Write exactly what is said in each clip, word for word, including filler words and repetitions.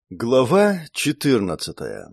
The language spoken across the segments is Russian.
Глава четырнадцатая.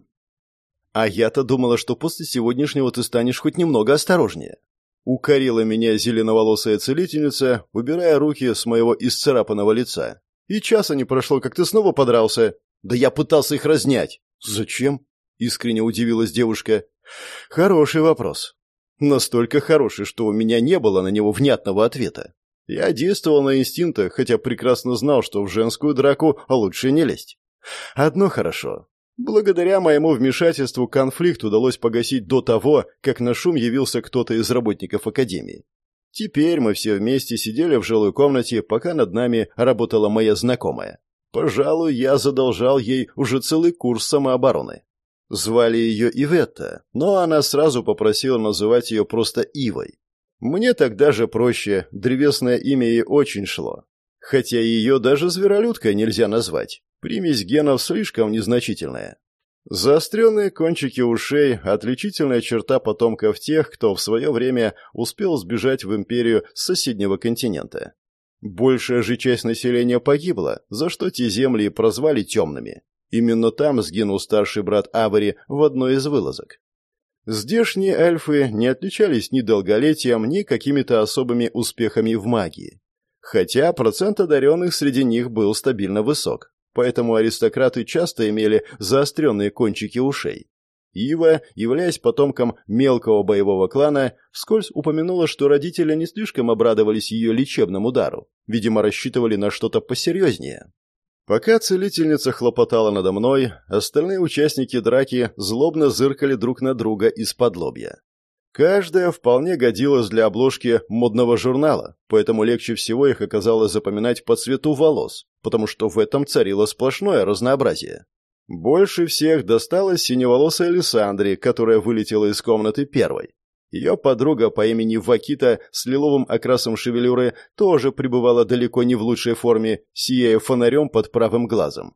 «А я-то думала, что после сегодняшнего ты станешь хоть немного осторожнее». Укорила меня зеленоволосая целительница, убирая руки с моего исцарапанного лица. «И часа не прошло, как ты снова подрался». «Да я пытался их разнять». «Зачем?» — искренне удивилась девушка. «Хороший вопрос. Настолько хороший, что у меня не было на него внятного ответа. Я действовал на инстинктах, хотя прекрасно знал, что в женскую драку лучше не лезть. Одно хорошо. Благодаря моему вмешательству конфликт удалось погасить до того, как на шум явился кто-то из работников академии. Теперь мы все вместе сидели в жилой комнате, пока над нами работала моя знакомая. Пожалуй, я задолжал ей уже целый курс самообороны. Звали ее Иветта, но она сразу попросила называть ее просто Ивой. Мне тогда же проще, древесное имя ей очень шло. Хотя ее даже зверолюдкой нельзя назвать. Примесь генов слишком незначительная. Заостренные кончики ушей – отличительная черта потомков тех, кто в свое время успел сбежать в империю с соседнего континента. Большая же часть населения погибла, за что те земли и прозвали темными. Именно там сгинул старший брат Авари в одной из вылазок. Здешние эльфы не отличались ни долголетием, ни какими-то особыми успехами в магии. Хотя процент одаренных среди них был стабильно высок. Поэтому аристократы часто имели заостренные кончики ушей. Ива, являясь потомком мелкого боевого клана, вскользь упомянула, что родители не слишком обрадовались ее лечебному дару, видимо, рассчитывали на что-то посерьезнее. Пока целительница хлопотала надо мной, остальные участники драки злобно зыркали друг на друга из-под лобья. Каждая вполне годилась для обложки модного журнала, поэтому легче всего их оказалось запоминать по цвету волос, потому что в этом царило сплошное разнообразие. Больше всех досталось синеволосой Александре, которая вылетела из комнаты первой. Ее подруга по имени Вакита с лиловым окрасом шевелюры тоже пребывала далеко не в лучшей форме, сияя фонарем под правым глазом.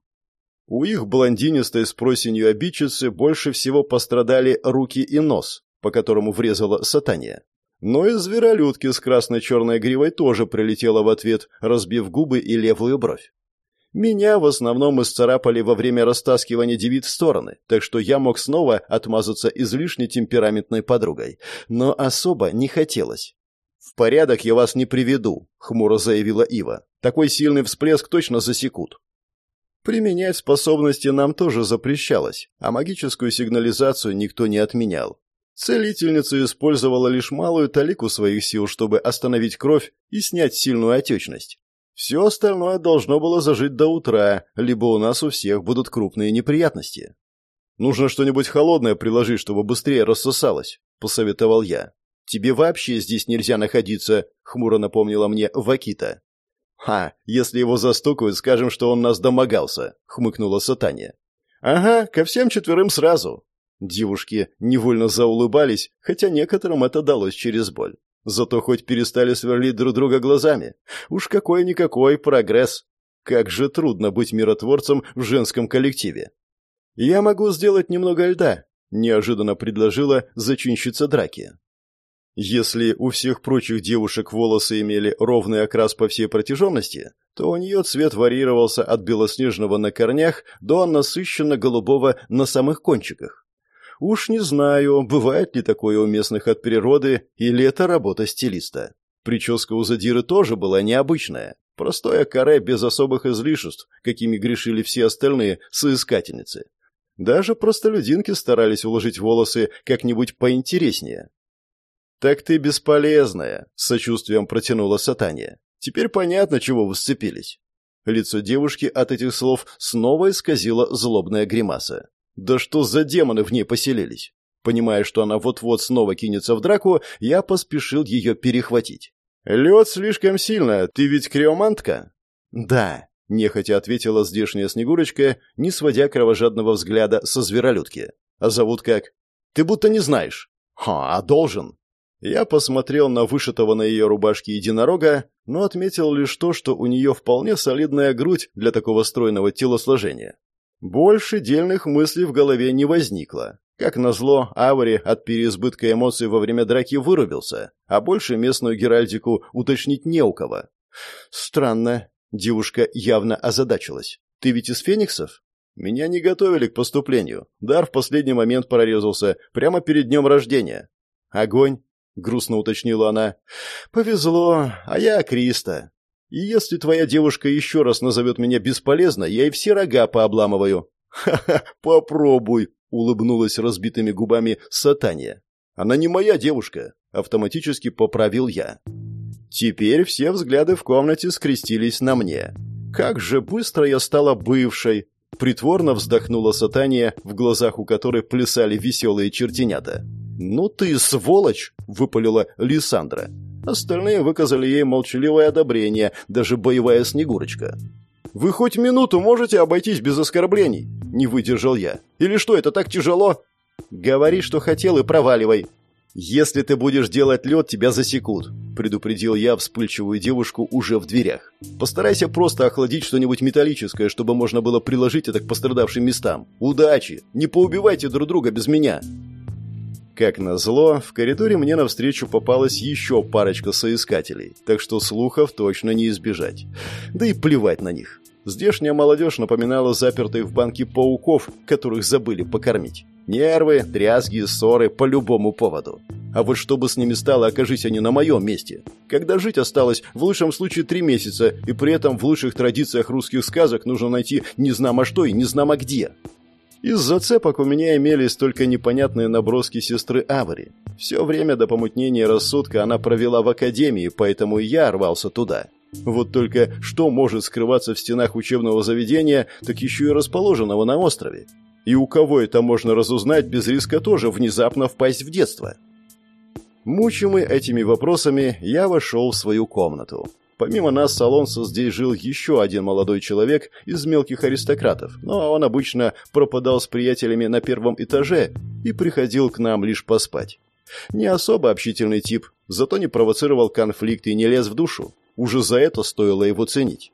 У их блондинистой с просенью обидчицы больше всего пострадали руки и нос, по которому врезала сатания. Но и зверолюдки с красно-черной гривой тоже прилетела в ответ, разбив губы и левую бровь. Меня в основном исцарапали во время растаскивания девиц в стороны, так что я мог снова отмазаться излишне темпераментной подругой. Но особо не хотелось. «В порядок я вас не приведу», — хмуро заявила Ива. «Такой сильный всплеск точно засекут». Применять способности нам тоже запрещалось, а магическую сигнализацию никто не отменял. Целительница использовала лишь малую талику своих сил, чтобы остановить кровь и снять сильную отечность. Все остальное должно было зажить до утра, либо у нас у всех будут крупные неприятности. «Нужно что-нибудь холодное приложить, чтобы быстрее рассосалось», — посоветовал я. «Тебе вообще здесь нельзя находиться», — хмуро напомнила мне Вакита. «Ха, если его застукают, скажем, что он нас домогался», — хмыкнула Сатания. «Ага, ко всем четверым сразу». Девушки невольно заулыбались, хотя некоторым это далось через боль. Зато хоть перестали сверлить друг друга глазами. Уж какой-никакой прогресс. Как же трудно быть миротворцем в женском коллективе. «Я могу сделать немного льда», — неожиданно предложила зачинщица драки. Если у всех прочих девушек волосы имели ровный окрас по всей протяженности, то у нее цвет варьировался от белоснежного на корнях до насыщенно-голубого на самых кончиках. Уж не знаю, бывает ли такое у местных от природы, или это работа стилиста. Прическа у Задиры тоже была необычная. Простое каре без особых излишеств, какими грешили все остальные соискательницы. Даже простолюдинки старались уложить волосы как-нибудь поинтереснее. «Так ты бесполезная», — с сочувствием протянула Сатания. «Теперь понятно, чего вы сцепились». Лицо девушки от этих слов снова исказило злобная гримаса. Да что за демоны в ней поселились? Понимая, что она вот-вот снова кинется в драку, я поспешил ее перехватить. «Лед слишком сильно, ты ведь криомантка?» «Да», — нехотя ответила здешняя Снегурочка, не сводя кровожадного взгляда со зверолюдки. «А зовут как?» «Ты будто не знаешь». «Ха, а должен». Я посмотрел на вышитого на ее рубашке единорога, но отметил лишь то, что у нее вполне солидная грудь для такого стройного телосложения. Больше дельных мыслей в голове не возникло. Как назло, Авари от переизбытка эмоций во время драки вырубился, а больше местную геральдику уточнить не у кого. Странно. Девушка явно озадачилась. «Ты ведь из фениксов?» Меня не готовили к поступлению. Дар в последний момент прорезался, прямо перед днем рождения. Огонь? Грустно уточнила она. Повезло, а я Криста. И если твоя девушка еще раз назовет меня бесполезно, я ей все рога пообламываю. Ха-ха, попробуй, улыбнулась разбитыми губами Сатания. Она не моя девушка, автоматически поправил я. Теперь все взгляды в комнате скрестились на мне. Как же быстро я стала бывшей. Притворно вздохнула Сатания, в глазах у которой плясали веселые чертенята. «Ну ты сволочь!» — выпалила Лиссандра. Остальные выказали ей молчаливое одобрение, даже боевая Снегурочка. «Вы хоть минуту можете обойтись без оскорблений?» — не выдержал я. «Или что, это так тяжело?» «Говори, что хотел, и проваливай». «Если ты будешь делать лед, тебя засекут», — предупредил я вспыльчивую девушку уже в дверях. «Постарайся просто охладить что-нибудь металлическое, чтобы можно было приложить это к пострадавшим местам. Удачи! Не поубивайте друг друга без меня!» Как назло, в коридоре мне навстречу попалась еще парочка соискателей, так что слухов точно не избежать. Да и плевать на них. Здешняя молодежь напоминала запертых в банке пауков, которых забыли покормить. Нервы, дрязги, ссоры по любому поводу. А вот что бы с ними стало, окажись они на моем месте. Когда жить осталось в лучшем случае три месяца, и при этом в лучших традициях русских сказок нужно найти незнамо что и незнамо где. Из зацепок у меня имелись только непонятные наброски сестры Авари. Все время до помутнения рассудка она провела в академии, поэтому и я рвался туда. Вот только что может скрываться в стенах учебного заведения, так еще и расположенного на острове? И у кого это можно разузнать без риска тоже внезапно впасть в детство? Мучимый этими вопросами, я вошел в свою комнату. Помимо нас с Алонсо здесь жил еще один молодой человек из мелких аристократов, но он обычно пропадал с приятелями на первом этаже и приходил к нам лишь поспать. Не особо общительный тип, зато не провоцировал конфликт и не лез в душу. Уже за это стоило его ценить.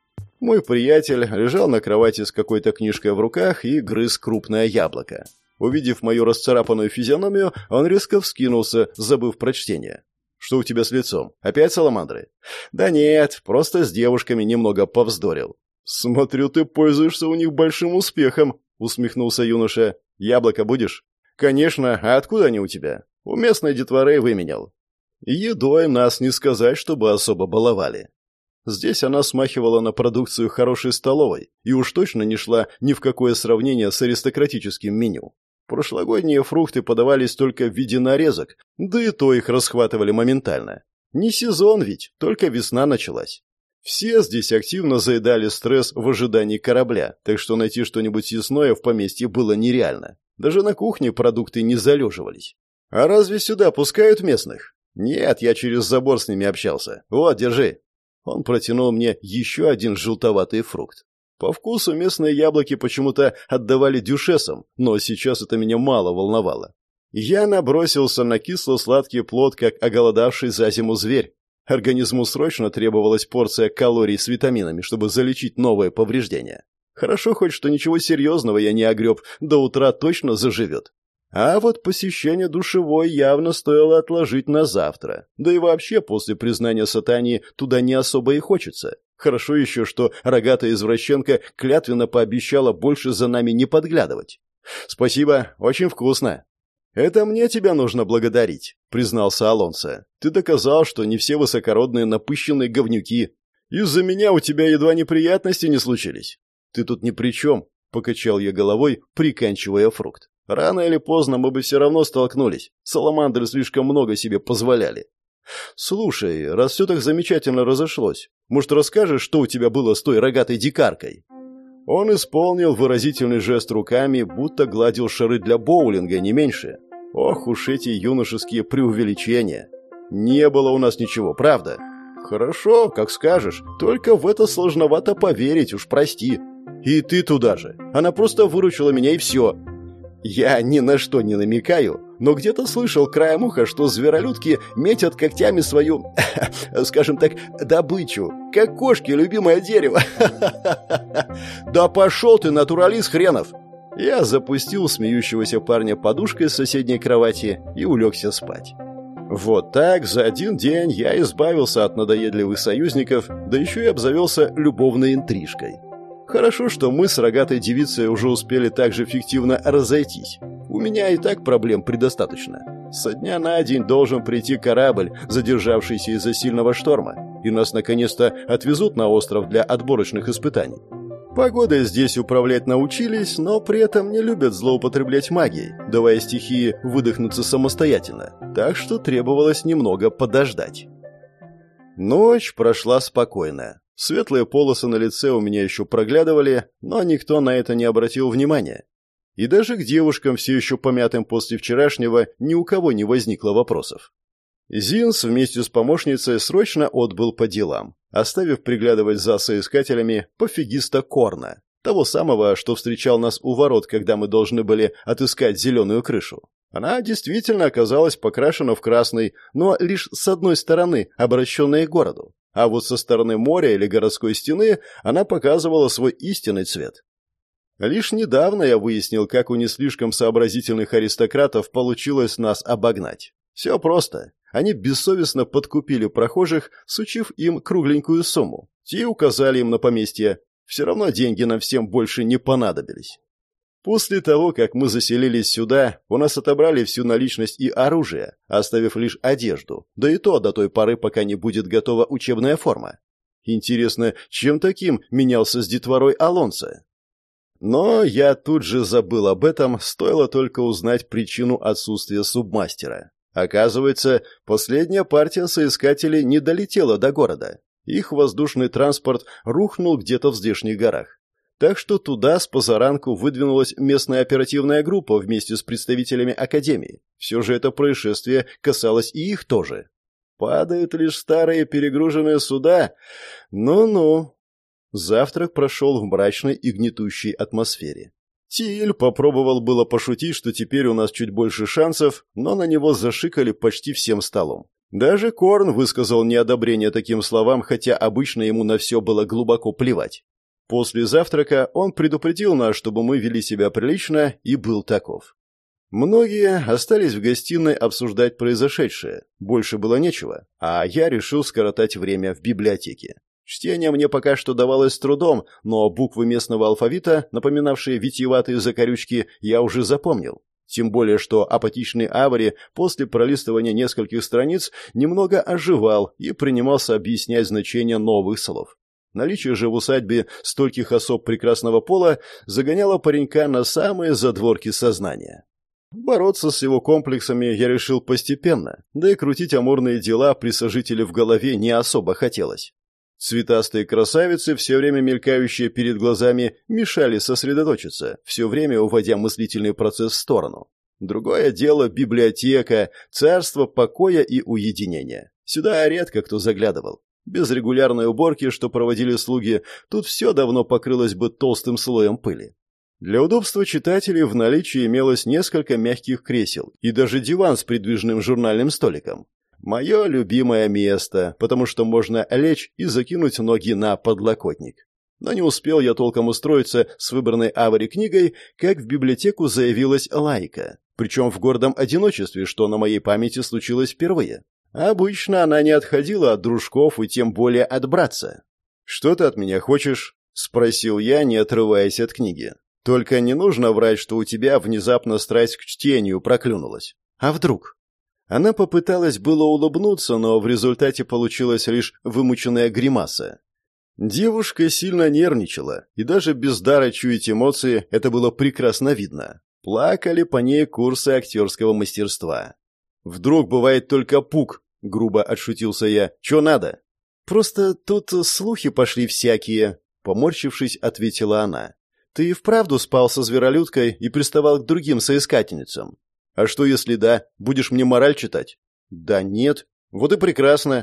Мой приятель лежал на кровати с какой-то книжкой в руках и грыз крупное яблоко. Увидев мою расцарапанную физиономию, он резко вскинулся, забыв про чтение. «Что у тебя с лицом? Опять саламандры?» «Да нет, просто с девушками немного повздорил». «Смотрю, ты пользуешься у них большим успехом», — усмехнулся юноша. «Яблоко будешь?» «Конечно, а откуда они у тебя?» «У местной детворы выменял». Едой нас не сказать, чтобы особо баловали. Здесь она смахивала на продукцию хорошей столовой и уж точно не шла ни в какое сравнение с аристократическим меню. Прошлогодние фрукты подавались только в виде нарезок, да и то их расхватывали моментально. Не сезон ведь, только весна началась. Все здесь активно заедали стресс в ожидании корабля, так что найти что-нибудь съестное в поместье было нереально. Даже на кухне продукты не залеживались. «А разве сюда пускают местных?» «Нет, я через забор с ними общался. Вот, держи». Он протянул мне еще один желтоватый фрукт. По вкусу местные яблоки почему-то отдавали дюшесам, но сейчас это меня мало волновало. Я набросился на кисло-сладкий плод, как оголодавший за зиму зверь. Организму срочно требовалась порция калорий с витаминами, чтобы залечить новые повреждения. Хорошо хоть, что ничего серьезного я не огреб, до утра точно заживет. А вот посещение душевой явно стоило отложить на завтра. Да и вообще, после признания Сатании туда не особо и хочется. Хорошо еще, что рогатая извращенка клятвенно пообещала больше за нами не подглядывать. «Спасибо, очень вкусно». «Это мне тебя нужно благодарить», — признался Алонсо. «Ты доказал, что не все высокородные напыщенные говнюки. Из-за меня у тебя едва неприятности не случились». «Ты тут ни при чем», — покачал я головой, приканчивая фрукт. «Рано или поздно мы бы все равно столкнулись. Саламандры слишком много себе позволяли». «Слушай, раз все так замечательно разошлось, может, расскажешь, что у тебя было с той рогатой дикаркой?» Он исполнил выразительный жест руками, будто гладил шары для боулинга, не меньше. Ох уж эти юношеские преувеличения. «Не было у нас ничего, правда?» «Хорошо, как скажешь, только в это сложновато поверить, уж прости». «И ты туда же. Она просто выручила меня, и все». Я ни на что не намекаю, но где-то слышал краем уха, что зверолюдки метят когтями свою, скажем так, добычу, как кошки любимое дерево. Да пошел ты, натуралист хренов! Я запустил смеющегося парня подушкой с соседней кровати и улегся спать. Вот так за один день я избавился от надоедливых союзников, да еще и обзавелся любовной интрижкой. Хорошо, что мы с рогатой девицей уже успели так же фиктивно разойтись. У меня и так проблем предостаточно. Со дня на день должен прийти корабль, задержавшийся из-за сильного шторма, и нас наконец-то отвезут на остров для отборочных испытаний. Погодой здесь управлять научились, но при этом не любят злоупотреблять магией, давая стихии выдохнуться самостоятельно, так что требовалось немного подождать. Ночь прошла спокойно. Светлые полосы на лице у меня еще проглядывали, но никто на это не обратил внимания. И даже к девушкам, все еще помятым после вчерашнего, ни у кого не возникло вопросов. Зинс вместе с помощницей срочно отбыл по делам, оставив приглядывать за соискателями пофигиста Корна, того самого, что встречал нас у ворот, когда мы должны были отыскать зеленую крышу. Она действительно оказалась покрашена в красный, но лишь с одной стороны, обращенной к городу. А вот со стороны моря или городской стены она показывала свой истинный цвет. Лишь недавно я выяснил, как у не слишком сообразительных аристократов получилось нас обогнать. Все просто. Они бессовестно подкупили прохожих, сучив им кругленькую сумму. Те указали им на поместье. Все равно деньги нам всем больше не понадобились. После того, как мы заселились сюда, у нас отобрали всю наличность и оружие, оставив лишь одежду, да и то до той поры, пока не будет готова учебная форма. Интересно, чем таким менялся с детворой Алонсо? Но я тут же забыл об этом, стоило только узнать причину отсутствия субмастера. Оказывается, последняя партия соискателей не долетела до города. Их воздушный транспорт рухнул где-то в здешних горах. Так что туда с позаранку выдвинулась местная оперативная группа вместе с представителями Академии. Все же это происшествие касалось и их тоже. Падают лишь старые перегруженные суда. Ну-ну. Завтрак прошел в мрачной и гнетущей атмосфере. Тиль попробовал было пошутить, что теперь у нас чуть больше шансов, но на него зашикали почти всем столом. Даже Корн высказал неодобрение таким словам, хотя обычно ему на все было глубоко плевать. После завтрака он предупредил нас, чтобы мы вели себя прилично, и был таков. Многие остались в гостиной обсуждать произошедшее, больше было нечего, а я решил скоротать время в библиотеке. Чтение мне пока что давалось с трудом, но буквы местного алфавита, напоминавшие витиеватые закорючки, я уже запомнил. Тем более, что апатичный Авари после пролистывания нескольких страниц немного оживал и принимался объяснять значение новых слов. Наличие же в усадьбе стольких особ прекрасного пола загоняло паренька на самые задворки сознания. Бороться с его комплексами я решил постепенно, да и крутить амурные дела при сожителе в голове не особо хотелось. Цветастые красавицы, все время мелькающие перед глазами, мешали сосредоточиться, все время уводя мыслительный процесс в сторону. Другое дело — библиотека, царство покоя и уединения. Сюда редко кто заглядывал. Без регулярной уборки, что проводили слуги, тут все давно покрылось бы толстым слоем пыли. Для удобства читателей в наличии имелось несколько мягких кресел и даже диван с придвижным журнальным столиком. Мое любимое место, потому что можно лечь и закинуть ноги на подлокотник. Но не успел я толком устроиться с выбранной Авари книгой, как в библиотеку заявилась Лайка. Причем в гордом одиночестве, что на моей памяти случилось впервые. Обычно она не отходила от дружков и тем более от братца. «Что ты от меня хочешь?» — спросил я, не отрываясь от книги. «Только не нужно врать, что у тебя внезапно страсть к чтению проклюнулась. А вдруг?» Она попыталась было улыбнуться, но в результате получилась лишь вымученная гримаса. Девушка сильно нервничала, и даже без дара чуять эмоции это было прекрасно видно. Плакали по ней курсы актерского мастерства. «Вдруг бывает только пук», — грубо отшутился я. «Чё надо?» «Просто тут слухи пошли всякие», — поморщившись, ответила она. «Ты и вправду спал со зверолюдкой и приставал к другим соискательницам?» «А что, если да? Будешь мне мораль читать?» «Да нет. Вот и прекрасно».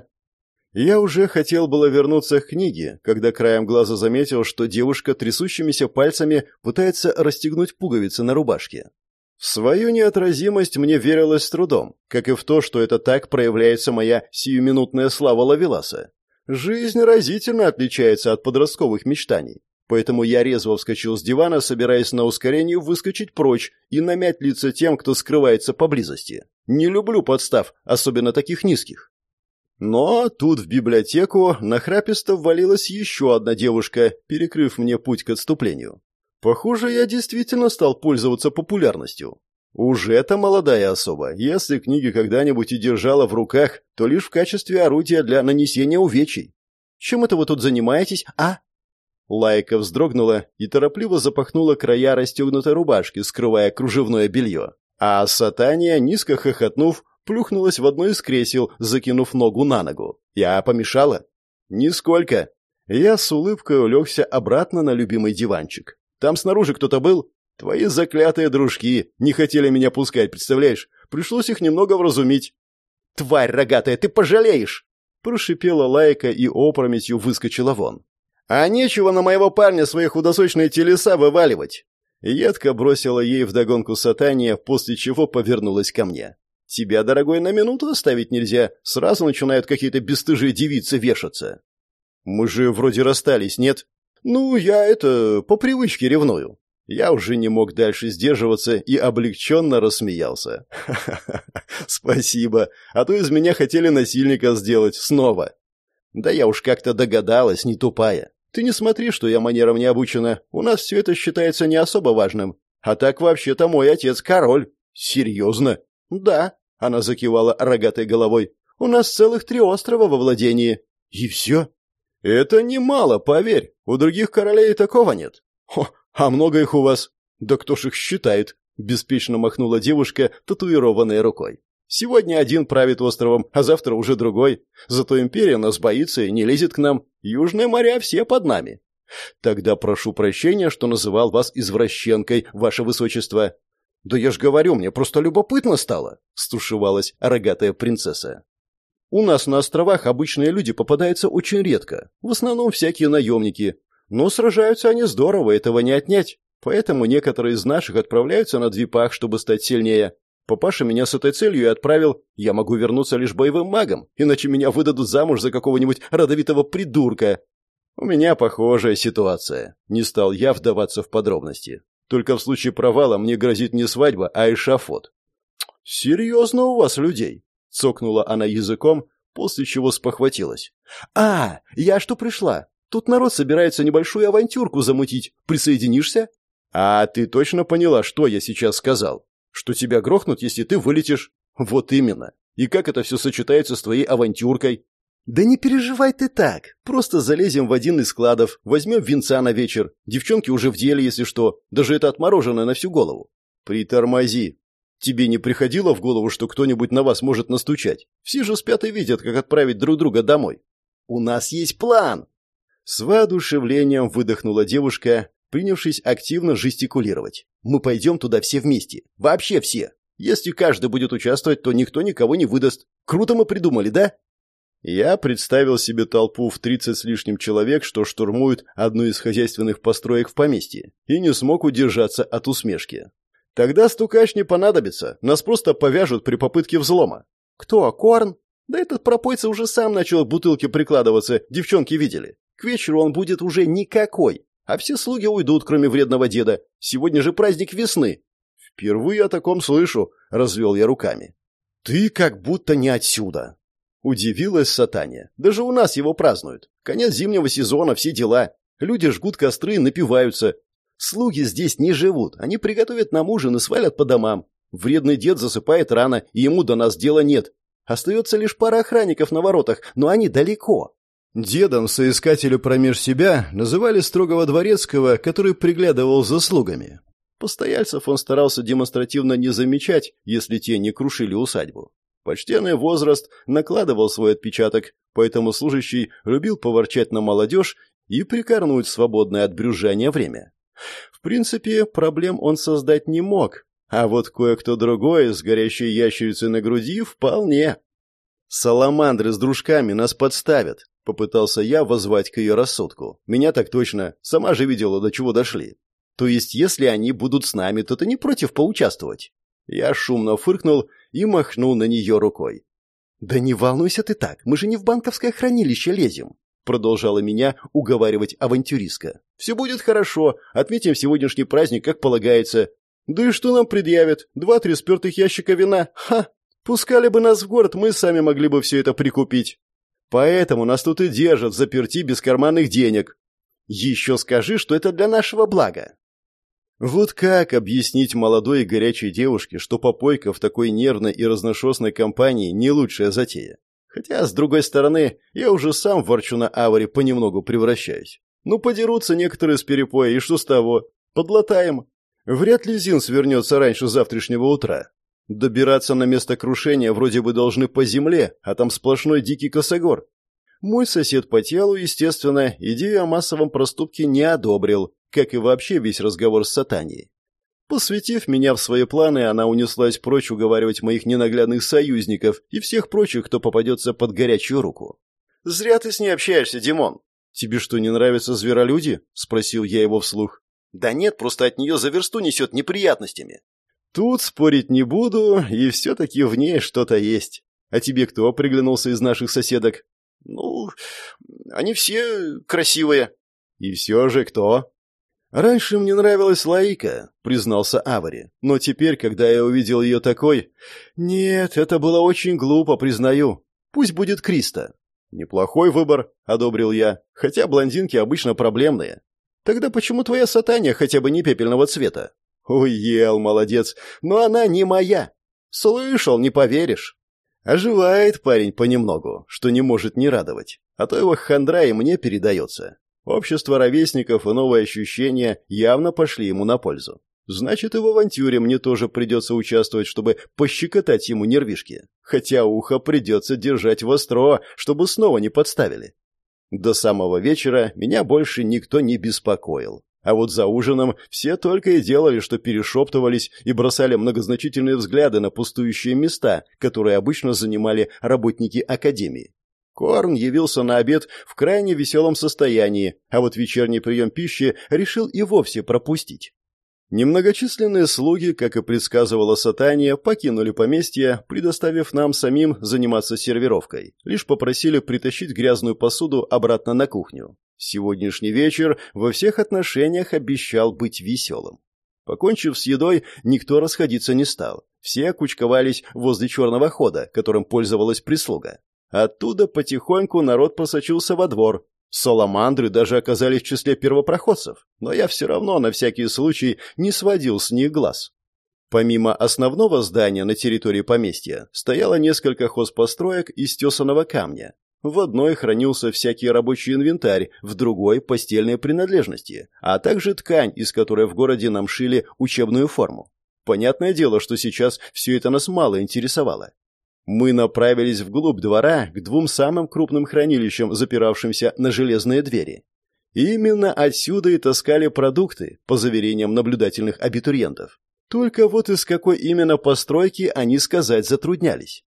Я уже хотел было вернуться к книге, когда краем глаза заметил, что девушка трясущимися пальцами пытается расстегнуть пуговицы на рубашке. В свою неотразимость мне верилось с трудом, как и в то, что это так проявляется моя сиюминутная слава ловеласа. Жизнь разительно отличается от подростковых мечтаний. Поэтому я резво вскочил с дивана, собираясь на ускорении выскочить прочь и намять лица тем, кто скрывается поблизости. Не люблю подстав, особенно таких низких. Но тут в библиотеку нахраписто ввалилась еще одна девушка, перекрыв мне путь к отступлению. Похоже, я действительно стал пользоваться популярностью. Уже это молодая особа. Если книги когда-нибудь и держала в руках, то лишь в качестве орудия для нанесения увечий. Чем это вы тут занимаетесь, а? Лайка вздрогнула и торопливо запахнула края расстегнутой рубашки, скрывая кружевное белье. А Сатания, низко хохотнув, плюхнулась в одно из кресел, закинув ногу на ногу. Я помешала? Нисколько. Я с улыбкой улегся обратно на любимый диванчик. Там снаружи кто-то был? Твои заклятые дружки не хотели меня пускать, представляешь? Пришлось их немного вразумить. «Тварь рогатая, ты пожалеешь!» Прошипела Лайка и опрометью выскочила вон. «А нечего на моего парня свои худосочные телеса вываливать!» Едко бросила ей вдогонку Сатания, после чего повернулась ко мне. «Тебя, дорогой, на минуту оставить нельзя. Сразу начинают какие-то бесстыжие девицы вешаться». «Мы же вроде расстались, нет?» «Ну, я это, по привычке ревную». Я уже не мог дальше сдерживаться и облегченно рассмеялся. «Ха-ха-ха, спасибо, а то из меня хотели насильника сделать снова». «Да я уж как-то догадалась, не тупая. Ты не смотри, что я манерам не обучена. У нас все это считается не особо важным. А так вообще-то мой отец король». «Серьезно?» «Да», — она закивала рогатой головой. «У нас целых три острова во владении». «И все?» «Это немало, поверь. У других королей такого нет». «Хо, а много их у вас?» «Да кто ж их считает?» — беспечно махнула девушка, татуированной рукой. «Сегодня один правит островом, а завтра уже другой. Зато империя нас боится и не лезет к нам. Южные моря все под нами». «Тогда прошу прощения, что называл вас извращенкой, ваше высочество». «Да я ж говорю, мне просто любопытно стало», — стушевалась рогатая принцесса. «У нас на островах обычные люди попадаются очень редко, в основном всякие наемники. Но сражаются они здорово, этого не отнять. Поэтому некоторые из наших отправляются на Двипах, чтобы стать сильнее. Папаша меня с этой целью и отправил. Я могу вернуться лишь боевым магом, иначе меня выдадут замуж за какого-нибудь родовитого придурка». «У меня похожая ситуация». Не стал я вдаваться в подробности. Только в случае провала мне грозит не свадьба, а эшафот. «Серьезно у вас людей?» — цокнула она языком, после чего спохватилась. «А, я что пришла? Тут народ собирается небольшую авантюрку замутить. Присоединишься?» «А ты точно поняла, что я сейчас сказал? Что тебя грохнут, если ты вылетишь?» «Вот именно. И как это все сочетается с твоей авантюркой?» «Да не переживай ты так. Просто залезем в один из складов, возьмем винца на вечер. Девчонки уже в деле, если что. Даже это отмороженное на всю голову». «Притормози. Тебе не приходило в голову, что кто-нибудь на вас может настучать? Все же спят и видят, как отправить друг друга домой». «У нас есть план!» С воодушевлением выдохнула девушка, принявшись активно жестикулировать. «Мы пойдем туда все вместе. Вообще все. Если каждый будет участвовать, то никто никого не выдаст. Круто мы придумали, да?» Я представил себе толпу в тридцать с лишним человек, что штурмуют одну из хозяйственных построек в поместье, и не смог удержаться от усмешки. «Тогда стукач не понадобится, нас просто повяжут при попытке взлома». «Кто, Корн?» «Да этот пропойца уже сам начал к бутылке прикладываться, девчонки видели. К вечеру он будет уже никакой, а все слуги уйдут, кроме вредного деда. Сегодня же праздник весны». «Впервые о таком слышу», — развел я руками. «Ты как будто не отсюда». Удивилась Сатания. «Даже у нас его празднуют. Конец зимнего сезона, все дела. Люди жгут костры и напиваются. Слуги здесь не живут. Они приготовят нам ужин и свалят по домам. Вредный дед засыпает рано, и ему до нас дела нет. Остается лишь пара охранников на воротах, но они далеко». Дедом соискателю промеж себя называли строгого дворецкого, который приглядывал за слугами. Постояльцев он старался демонстративно не замечать, если те не крушили усадьбу. Почтенный возраст накладывал свой отпечаток, поэтому служащий любил поворчать на молодежь и прикорнуть в свободное от брюзжания время. В принципе, проблем он создать не мог, а вот кое-кто другой с горящей ящерицей на груди вполне. «Саламандры с дружками нас подставят», — попытался я воззвать к ее рассудку. «Меня так точно, сама же видела, до чего дошли. То есть, если они будут с нами, то ты не против поучаствовать?» Я шумно фыркнул и махнул на нее рукой. «Да не волнуйся ты так, мы же не в банковское хранилище лезем», продолжала меня уговаривать авантюристка. «Все будет хорошо, отметим сегодняшний праздник, как полагается. Да и что нам предъявят? Два-три спертых ящика вина? Ха! Пускали бы нас в город, мы сами могли бы все это прикупить. Поэтому нас тут и держат взаперти без карманных денег. Еще скажи, что это для нашего блага. Вот как объяснить молодой и горячей девушке, что попойка в такой нервной и разношерстной компании не лучшая затея? Хотя, с другой стороны, я уже сам в ворчуна авари понемногу превращаюсь. Ну, подерутся некоторые с перепоя, и что с того? Подлатаем. Вряд ли Зинс вернется раньше завтрашнего утра. Добираться на место крушения вроде бы должны по земле, а там сплошной дикий косогор. Мой сосед по телу, естественно, идею о массовом проступке не одобрил, как и вообще весь разговор с Сатанией. Посвятив меня в свои планы, она унеслась прочь уговаривать моих ненаглядных союзников и всех прочих, кто попадется под горячую руку. «Зря ты с ней общаешься, Димон». «Тебе что, не нравятся зверолюди?» – спросил я его вслух. «Да нет, просто от нее за версту несет неприятностями». «Тут спорить не буду, и все-таки в ней что-то есть. А тебе кто приглянулся из наших соседок?» «Ну, они все красивые». «И все же кто?» «Раньше мне нравилась Лаика», — признался Авари. «Но теперь, когда я увидел ее такой... Нет, это было очень глупо, признаю. Пусть будет Криста». «Неплохой выбор», — одобрил я, «хотя блондинки обычно проблемные». «Тогда почему твоя Сатания хотя бы не пепельного цвета?» «Уел, молодец, но она не моя». «Слышал, не поверишь». Оживает парень понемногу, что не может не радовать, а то его хандра и мне передается. Общество ровесников и новые ощущения явно пошли ему на пользу. Значит, и в авантюре мне тоже придется участвовать, чтобы пощекотать ему нервишки. Хотя ухо придется держать востро, чтобы снова не подставили. До самого вечера меня больше никто не беспокоил. А вот за ужином все только и делали, что перешептывались и бросали многозначительные взгляды на пустующие места, которые обычно занимали работники академии. Корн явился на обед в крайне веселом состоянии, а вот вечерний прием пищи решил и вовсе пропустить. Немногочисленные слуги, как и предсказывала Сатания, покинули поместье, предоставив нам самим заниматься сервировкой. Лишь попросили притащить грязную посуду обратно на кухню. Сегодняшний вечер во всех отношениях обещал быть веселым. Покончив с едой, никто расходиться не стал. Все кучковались возле черного хода, которым пользовалась прислуга. Оттуда потихоньку народ просочился во двор. Саламандры даже оказались в числе первопроходцев, но я все равно на всякий случай не сводил с них глаз. Помимо основного здания на территории поместья стояло несколько хозпостроек из тесаного камня. В одной хранился всякий рабочий инвентарь, в другой – постельные принадлежности, а также ткань, из которой в городе нам шили учебную форму. Понятное дело, что сейчас все это нас мало интересовало. Мы направились вглубь двора к двум самым крупным хранилищам, запиравшимся на железные двери. И именно отсюда и таскали продукты, по заверениям наблюдательных абитуриентов. Только вот из какой именно постройки они сказать затруднялись.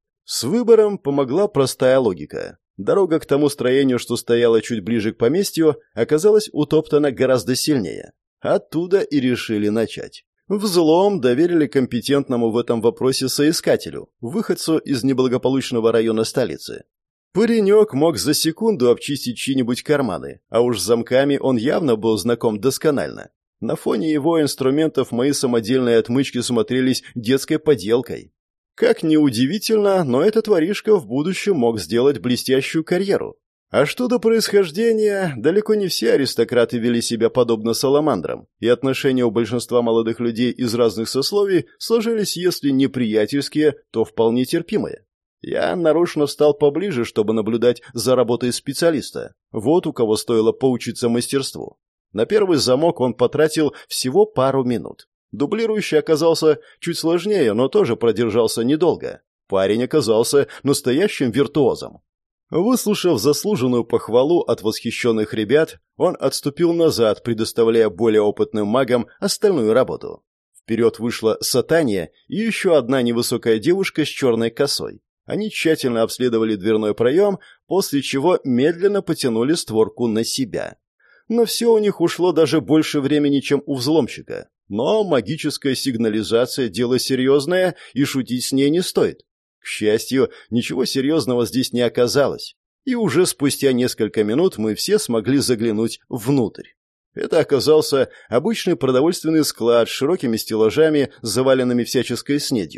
С выбором помогла простая логика. Дорога к тому строению, что стояло чуть ближе к поместью, оказалась утоптана гораздо сильнее. Оттуда и решили начать. Взлом доверили компетентному в этом вопросе соискателю, выходцу из неблагополучного района столицы. Паренек мог за секунду обчистить чьи-нибудь карманы, а уж с замками он явно был знаком досконально. На фоне его инструментов мои самодельные отмычки смотрелись детской поделкой. Как ни удивительно, но этот воришка в будущем мог сделать блестящую карьеру. А что до происхождения, далеко не все аристократы вели себя подобно саламандрам, и отношения у большинства молодых людей из разных сословий сложились, если не приятельские, то вполне терпимые. Я нарочно встал поближе, чтобы наблюдать за работой специалиста. Вот у кого стоило поучиться мастерству. На первый замок он потратил всего пару минут. Дублирующий оказался чуть сложнее, но тоже продержался недолго. Парень оказался настоящим виртуозом. Выслушав заслуженную похвалу от восхищенных ребят, он отступил назад, предоставляя более опытным магам остальную работу. Вперед вышла Сатания и еще одна невысокая девушка с черной косой. Они тщательно обследовали дверной проем, после чего медленно потянули створку на себя. Но все у них ушло даже больше времени, чем у взломщика. Но магическая сигнализация – дело серьезное, и шутить с ней не стоит. К счастью, ничего серьезного здесь не оказалось, и уже спустя несколько минут мы все смогли заглянуть внутрь. Это оказался обычный продовольственный склад с широкими стеллажами, заваленными всяческой снедью.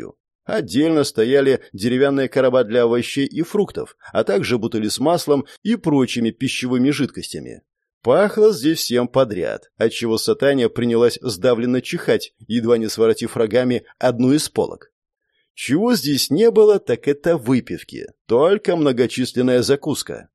Отдельно стояли деревянные короба для овощей и фруктов, а также бутыли с маслом и прочими пищевыми жидкостями. Пахло здесь всем подряд, отчего Сатания принялась сдавленно чихать, едва не своротив рогами одну из полок. Чего здесь не было, так это выпивки, только многочисленная закуска.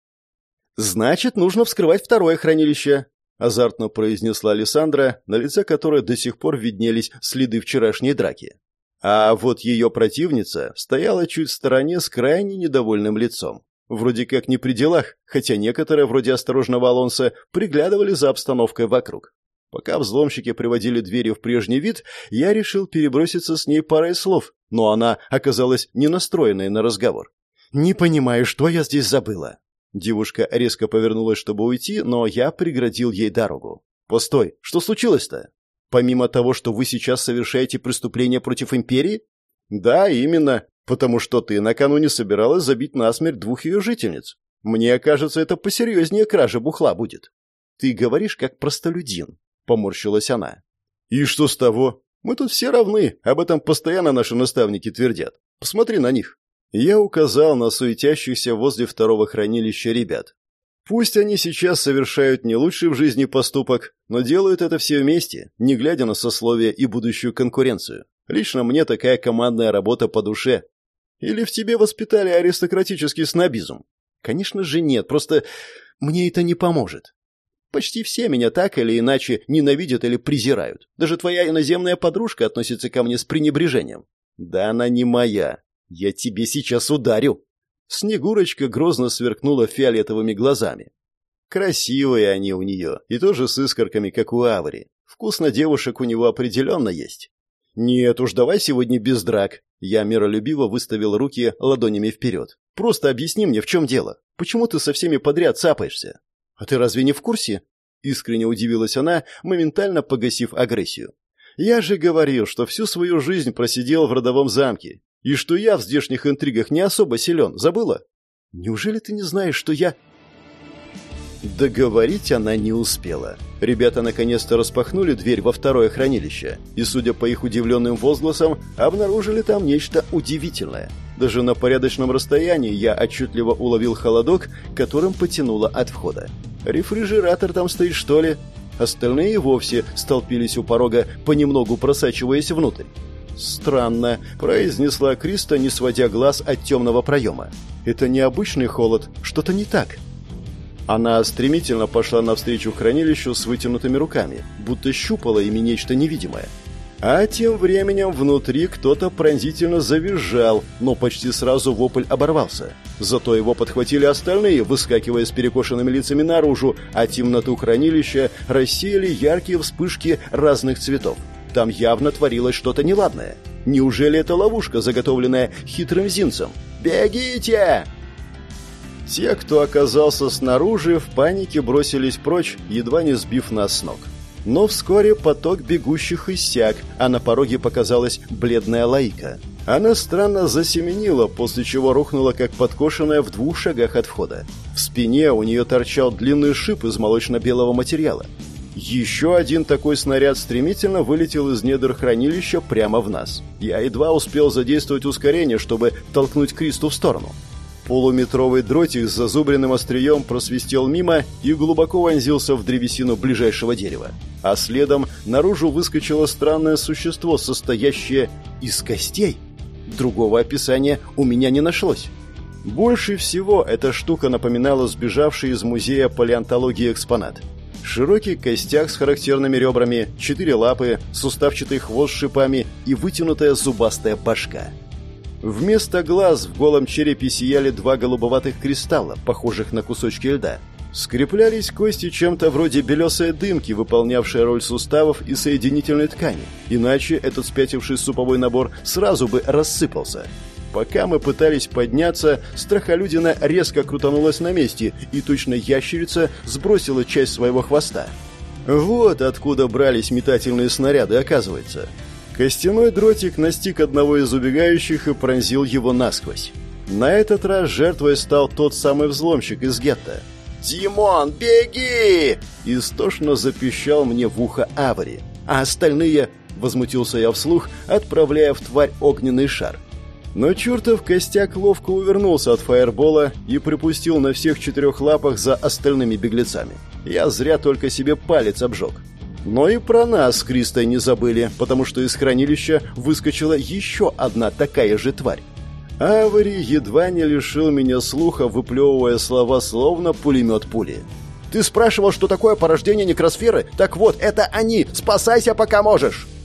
«Значит, нужно вскрывать второе хранилище», — азартно произнесла Александра, на лице которой до сих пор виднелись следы вчерашней драки. А вот ее противница стояла чуть в стороне с крайне недовольным лицом. Вроде как не при делах, хотя некоторые, вроде осторожного Алонса, приглядывали за обстановкой вокруг. Пока взломщики приводили двери в прежний вид, я решил переброситься с ней парой слов, но она оказалась не настроенной на разговор. «Не понимаю, что я здесь забыла». Девушка резко повернулась, чтобы уйти, но я преградил ей дорогу. «Постой, что случилось-то? Помимо того, что вы сейчас совершаете преступление против Империи?» «Да, именно. Потому что ты накануне собиралась забить насмерть двух ее жительниц. Мне кажется, это посерьезнее кражи бухла будет». «Ты говоришь, как простолюдин», — поморщилась она. «И что с того? Мы тут все равны, об этом постоянно наши наставники твердят. Посмотри на них». Я указал на суетящихся возле второго хранилища ребят. Пусть они сейчас совершают не лучший в жизни поступок, но делают это все вместе, не глядя на сословие и будущую конкуренцию. Лично мне такая командная работа по душе. Или в тебе воспитали аристократический снобизм? Конечно же нет, просто мне это не поможет. Почти все меня так или иначе ненавидят или презирают. Даже твоя иноземная подружка относится ко мне с пренебрежением. Да она не моя. Я тебе сейчас ударю. Снегурочка грозно сверкнула фиолетовыми глазами. Красивые они у нее, и тоже с искорками, как у Авари. Вкус на девушек у него определенно есть. Нет уж, давай сегодня без драк. Я миролюбиво выставил руки ладонями вперед. Просто объясни мне, в чем дело. Почему ты со всеми подряд цапаешься? А ты разве не в курсе? Искренне удивилась она, моментально погасив агрессию. Я же говорил, что всю свою жизнь просидел в родовом замке. И что я в здешних интригах не особо силен, забыла? Неужели ты не знаешь, что я...» Договорить она не успела. Ребята наконец-то распахнули дверь во второе хранилище, и, судя по их удивленным возгласам, обнаружили там нечто удивительное. Даже на порядочном расстоянии я отчетливо уловил холодок, которым потянуло от входа. «Рефрижератор там стоит, что ли?» Остальные и вовсе столпились у порога, понемногу просачиваясь внутрь. «Странно», — произнесла Криста, не сводя глаз от темного проема. «Это необычный холод, что-то не так». Она стремительно пошла навстречу хранилищу с вытянутыми руками, будто щупала ими нечто невидимое. А тем временем внутри кто-то пронзительно завизжал, но почти сразу вопль оборвался. Зато его подхватили остальные, выскакивая с перекошенными лицами наружу, а темноту хранилища рассеяли яркие вспышки разных цветов. Там явно творилось что-то неладное. Неужели это ловушка, заготовленная хитрым зинцем? «Бегите!» Те, кто оказался снаружи, в панике бросились прочь, едва не сбив нас с ног. Но вскоре поток бегущих иссяк, а на пороге показалась бледная Лаика. Она странно засеменила, после чего рухнула, как подкошенная, в двух шагах от входа. В спине у нее торчал длинный шип из молочно-белого материала. Еще один такой снаряд стремительно вылетел из недр хранилища прямо в нас. Я едва успел задействовать ускорение, чтобы толкнуть Кристу в сторону. Полуметровый дротик с зазубренным острием просвистел мимо и глубоко вонзился в древесину ближайшего дерева. А следом наружу выскочило странное существо, состоящее из костей. Другого описания у меня не нашлось. Больше всего эта штука напоминала сбежавший из музея палеонтологии экспонат. Широкий костяк с характерными ребрами, четыре лапы, суставчатый хвост с шипами и вытянутая зубастая башка. Вместо глаз в голом черепе сияли два голубоватых кристалла, похожих на кусочки льда. Скреплялись кости чем-то вроде белесой дымки, выполнявшей роль суставов и соединительной ткани. Иначе этот спятивший суповой набор сразу бы рассыпался. Пока мы пытались подняться, страхолюдина резко крутанулась на месте, и точно ящерица сбросила часть своего хвоста. Вот откуда брались метательные снаряды, оказывается. Костяной дротик настиг одного из убегающих и пронзил его насквозь. На этот раз жертвой стал тот самый взломщик из гетто. «Димон, беги!» – истошно запищал мне в ухо Авари. А остальные... — возмутился я вслух, отправляя в тварь огненный шар. Но чертов костяк ловко увернулся от фаербола и припустил на всех четырех лапах за остальными беглецами. Я зря только себе палец обжег. Но и про нас с Кристой не забыли, потому что из хранилища выскочила еще одна такая же тварь. Авари едва не лишил меня слуха, выплевывая слова словно пулемет пули. «Ты спрашивал, что такое порождение некросферы? Так вот, это они! Спасайся, пока можешь!»